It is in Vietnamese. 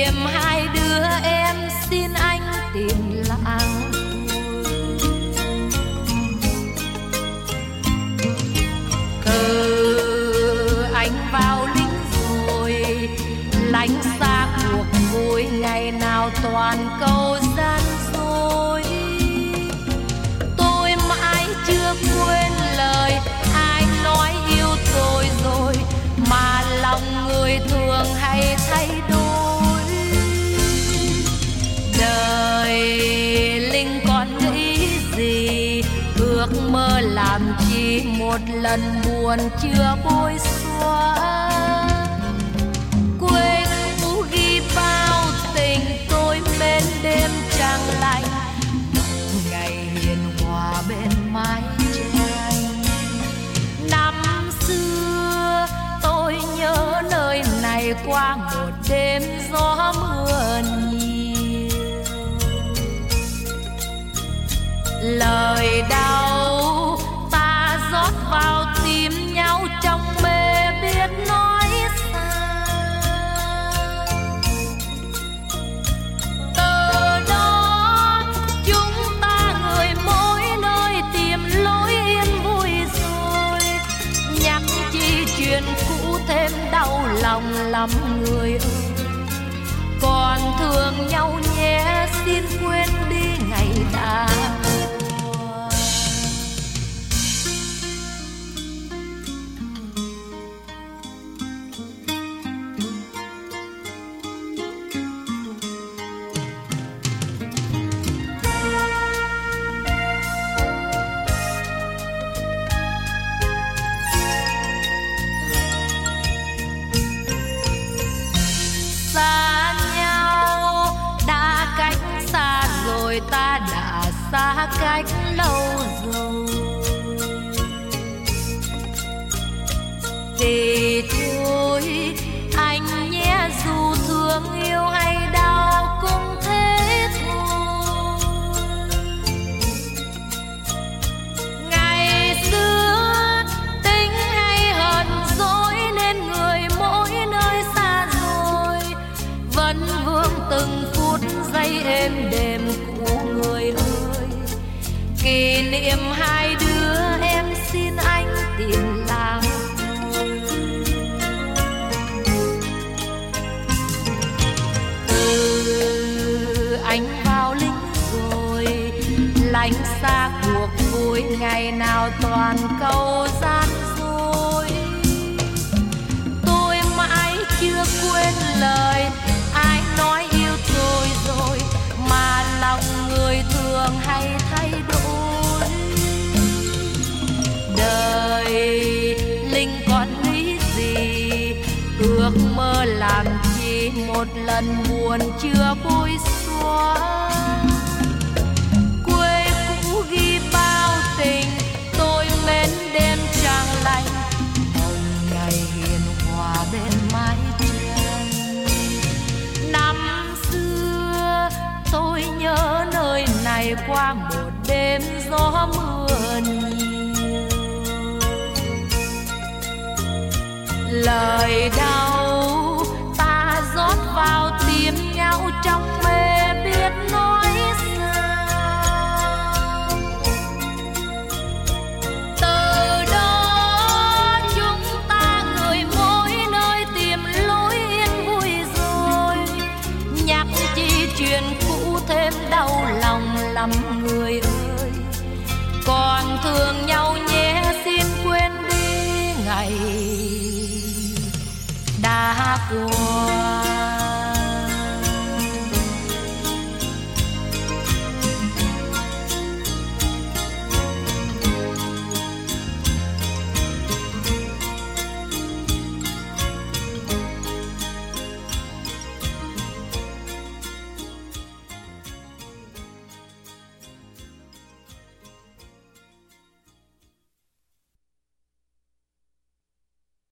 niệm hai đứa em xin anh tìm làng. Từ anh vào lính rồi, lánh xa cuộc vui ngày nào toàn câu gian dối. Tôi mãi chưa quên lời ai nói yêu tôi rồi, mà lòng người thường hay thay đổi. Đời Linh còn nghĩ gì, ước mơ làm chi một lần buồn chưa bôi xóa. Quên cũ ghi bao tình tôi mến đêm trăng lạnh, ngày hiền hòa bên mái tranh. Năm xưa tôi nhớ nơi này qua một đêm gió mưa nhiều. Lời đau ta rót vào tim nhau trong mê biết nói sao. Từ đó chúng ta người mỗi nơi tìm lối yên vui rồi, nhắc chi chuyện cũ thêm đau lòng lắm người ơi. Còn thương nhau nhé, xin quên đi ngày đã. Xa nhau đã cách xa rồi, ta đã xa cách lâu rồi. Thì thôi anh nhé, dù thương yêu hay đau cũng thế thôi. Ngày xưa tính hay hờn dỗi nên người mỗi nơi xa rồi, vẫn vương từng phút giây êm đềm cũ người ơi. Kỷ niệm hai đứa em xin anh tìm làm. Từ anh vào lính rồi, lánh xa cuộc vui ngày nào toàn câu gian dối. Tôi mãi chưa quên lời ai nói yêu tôi rồi, mà lòng người thường hay thay đổi. Đời Linh còn nghĩ gì, ước mơ làm chi một lần buồn chưa bôi xóa. Quê cũ ghi bao tình tôi mến đêm trăng lạnh, hồng ngày hiền hòa bên mái tranh. Năm xưa tôi nhớ nơi này qua một đêm gió mưa nhiều. Lời đau ta rót vào tim nhau trong mê biết nói sao. Từ đó chúng ta người mỗi nơi tìm lối yên vui rồi, nhắc chi chuyện cũ thêm đau lòng lắm người ơi. Còn thương nhau nhé, xin quên đi ngày đã qua.